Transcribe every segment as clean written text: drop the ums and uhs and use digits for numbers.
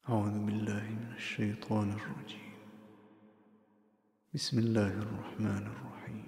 أعوذ بالله من الشيطان الرجيم. بسم الله الرحمن الرحيم.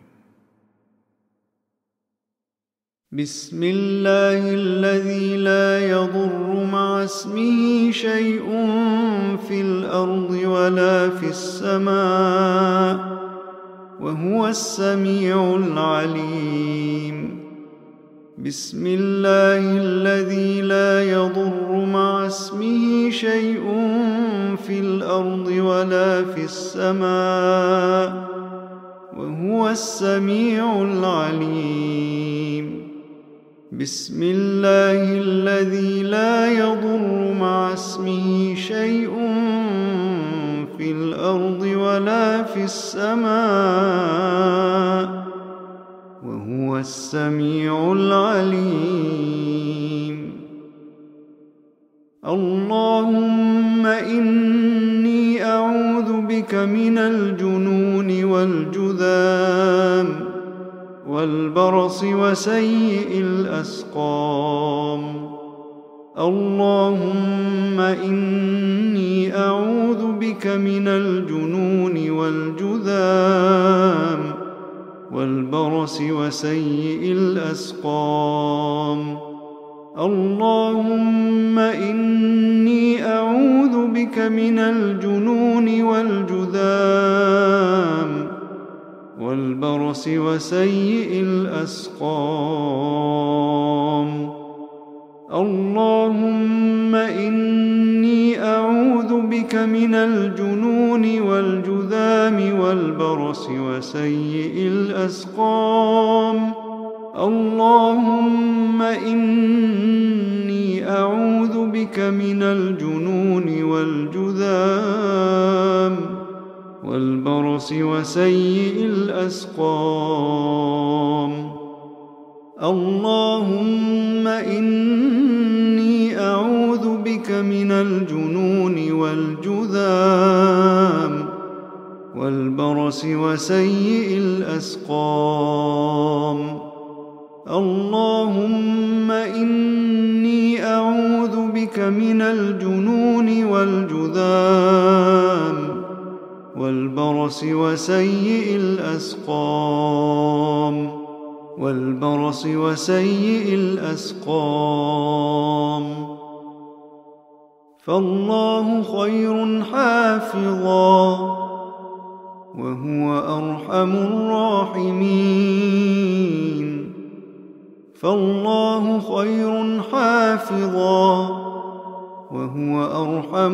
بسم الله الذي لا يضر مع اسمه شيء في الأرض ولا في السماء وهو السميع العليم. بسم الله الذي لا يضر مع اسمه شيء في الأرض ولا في السماء وهو السميع العليم. بسم الله الذي لا يضر مع اسمه شيء في الأرض ولا في السماء وهو السميع العليم. اللهم إني أعوذ بك من الجنون والجذام والبرص وسيء الأسقام. اللهم إني أعوذ بك من الجنون والجذام والبرص وسيء الأسقام. اللهم إني أعوذ بك من الجنون والجذام والبرص وسيء الأسقام. اللهم إني أعوذ بك من الجنون والجذام والبرص وسيء الأسقام. اللهم إني أعوذ بك من الجنون والجذام والبرص وسيء الأسقام. اللهم إني أعوذ بك من الجنون والجذام والبرص وسيء الأسقام. اللهم إني أعوذ بك من الجنون والجذام والبرص وسيء الأسقام والبرص وسيء الأسقام. فالله خير حافظا وهو أرحم الراحمين. فالله خير حافظا وهو أرحم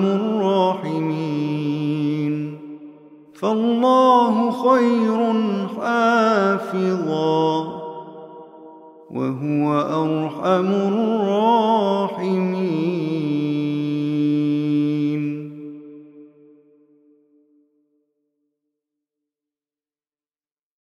الراحمين. فالله خير حافظا وهو أرحم الراحمين.